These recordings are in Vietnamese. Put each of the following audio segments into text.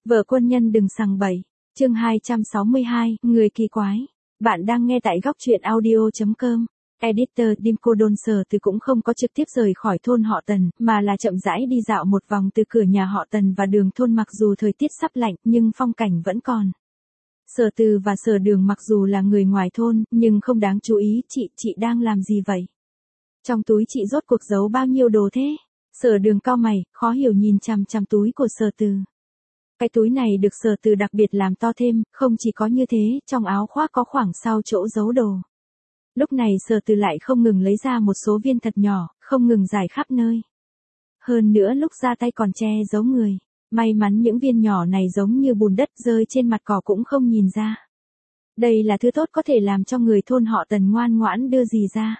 Vợ quân nhân đừng sằng bậy. Chương 262, người kỳ quái. Bạn đang nghe tại góc truyện audio.com. Editor Dimco Donser từ cũng không có trực tiếp rời khỏi thôn họ Tần, mà là chậm rãi đi dạo một vòng từ cửa nhà họ Tần và đường thôn. Mặc dù thời tiết sắp lạnh nhưng phong cảnh vẫn còn. Sở Từ và Sở Đường mặc dù là người ngoài thôn, nhưng không đáng chú ý. Chị đang làm gì vậy? Trong túi chị rốt cuộc giấu bao nhiêu đồ thế? Sở Đường cau mày, khó hiểu nhìn chằm chằm túi của Sở Từ. Cái túi này được Sở Từ đặc biệt làm to thêm, không chỉ có như thế, trong áo khoác có khoảng sau chỗ giấu đồ. Lúc này Sở Từ lại không ngừng lấy ra một số viên thật nhỏ, không ngừng rải khắp nơi. Hơn nữa lúc ra tay còn che giấu người. May mắn những viên nhỏ này giống như bùn đất rơi trên mặt cỏ cũng không nhìn ra. Đây là thứ tốt có thể làm cho người thôn họ Tần ngoan ngoãn đưa gì ra.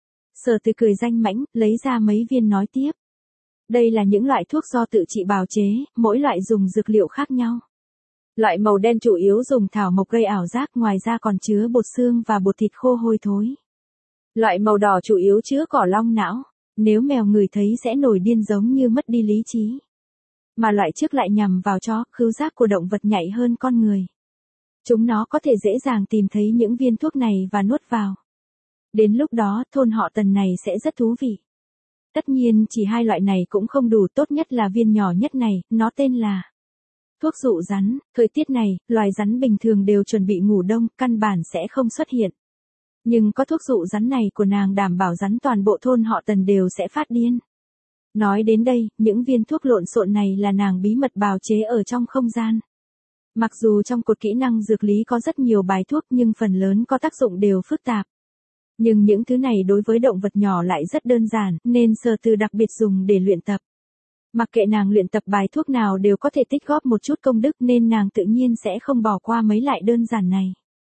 Sở Từ cười danh mãnh, lấy ra mấy viên nói tiếp. Đây là những loại thuốc do tự chị bào chế, mỗi loại dùng dược liệu khác nhau. Loại màu đen chủ yếu dùng thảo mộc gây ảo giác, ngoài ra còn chứa bột xương và bột thịt khô hôi thối. Loại màu đỏ chủ yếu chứa cỏ long não, nếu mèo ngửi thấy sẽ nổi điên giống như mất đi lý trí. Mà loại trước lại nhằm vào chó, khứu giác của động vật nhạy hơn con người. Chúng nó có thể dễ dàng tìm thấy những viên thuốc này và nuốt vào. Đến lúc đó, thôn họ Tần này sẽ rất thú vị. Tất nhiên chỉ hai loại này cũng không đủ, tốt nhất là viên nhỏ nhất này, nó tên là thuốc dụ rắn. Thời tiết này, loài rắn bình thường đều chuẩn bị ngủ đông, căn bản sẽ không xuất hiện. Nhưng có thuốc dụ rắn này của nàng đảm bảo rắn toàn bộ thôn họ Tần đều sẽ phát điên. Nói đến đây, những viên thuốc lộn xộn này là nàng bí mật bào chế ở trong không gian. Mặc dù trong cột kỹ năng dược lý có rất nhiều bài thuốc nhưng phần lớn có tác dụng đều phức tạp. Nhưng những thứ này đối với động vật nhỏ lại rất đơn giản, nên Sở Từ đặc biệt dùng để luyện tập. Mặc kệ nàng luyện tập bài thuốc nào đều có thể tích góp một chút công đức, nên nàng tự nhiên sẽ không bỏ qua mấy loại đơn giản này.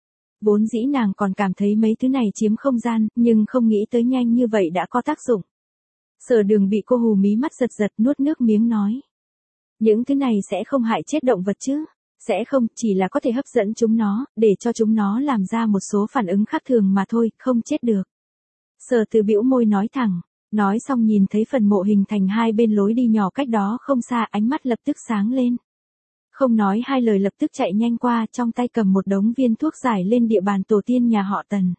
Vốn dĩ nàng còn cảm thấy mấy thứ này chiếm không gian, nhưng không nghĩ tới nhanh như vậy đã có tác dụng. Sở Đường bị cô hù mí mắt giật giật, nuốt nước miếng nói. Những thứ này sẽ không hại chết động vật chứ? Sẽ không, chỉ là có thể hấp dẫn chúng nó, để cho chúng nó làm ra một số phản ứng khác thường mà thôi, không chết được. Sở Từ bĩu môi nói thẳng, nói xong nhìn thấy phần mộ hình thành hai bên lối đi nhỏ cách đó không xa, ánh mắt lập tức sáng lên. Không nói hai lời lập tức chạy nhanh qua, trong tay cầm một đống viên thuốc giải lên địa bàn tổ tiên nhà họ Tần.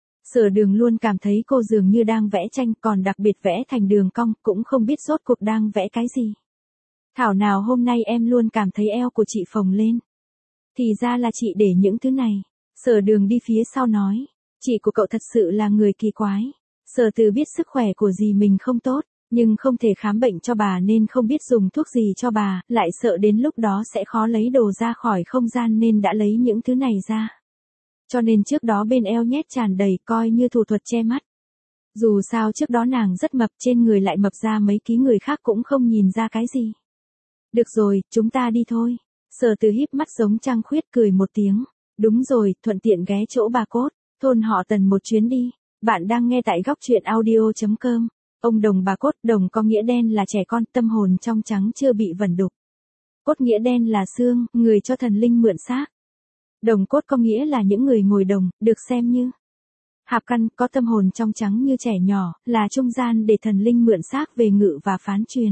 Sở Đường luôn cảm thấy cô dường như đang vẽ tranh, còn đặc biệt vẽ thành đường cong, cũng không biết rốt cuộc đang vẽ cái gì. Thảo nào hôm nay em luôn cảm thấy eo của chị phồng lên. Thì ra là chị để những thứ này. Sở Đường đi phía sau nói. Chị của cậu thật sự là người kỳ quái. Sở Từ biết sức khỏe của dì mình không tốt, nhưng không thể khám bệnh cho bà nên không biết dùng thuốc gì cho bà, lại sợ đến lúc đó sẽ khó lấy đồ ra khỏi không gian nên đã lấy những thứ này ra. Cho nên trước đó bên eo nhét tràn đầy, coi như thủ thuật che mắt. Dù sao trước đó nàng rất mập, trên người lại mập ra mấy ký, người khác cũng không nhìn ra cái gì. Được rồi, chúng ta đi thôi. Sở Từ híp mắt giống trăng khuyết cười một tiếng. Đúng rồi, thuận tiện ghé chỗ bà cốt, thôn họ Tần một chuyến đi. Bạn đang nghe tại góc truyện audio.com. Ông Đồng bà cốt, đồng có nghĩa đen là trẻ con, tâm hồn trong trắng chưa bị vẩn đục. Cốt nghĩa đen là xương, người cho thần linh mượn xác. Đồng cốt có nghĩa là những người ngồi đồng, được xem như hạp căn, có tâm hồn trong trắng như trẻ nhỏ, là trung gian để thần linh mượn xác về ngự và phán truyền.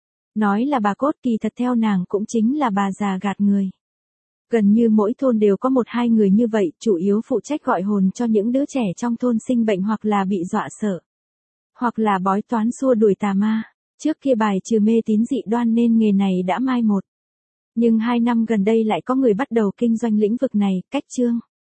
Nói là bà cốt, kỳ thật theo nàng cũng chính là bà già gạt người. Gần như mỗi thôn đều có một hai người như vậy, chủ yếu phụ trách gọi hồn cho những đứa trẻ trong thôn sinh bệnh hoặc là bị dọa sợ. Hoặc là bói toán xua đuổi tà ma. Trước kia bài trừ mê tín dị đoan nên nghề này đã mai một. Nhưng 2 năm gần đây lại có người bắt đầu kinh doanh lĩnh vực này, cách chương.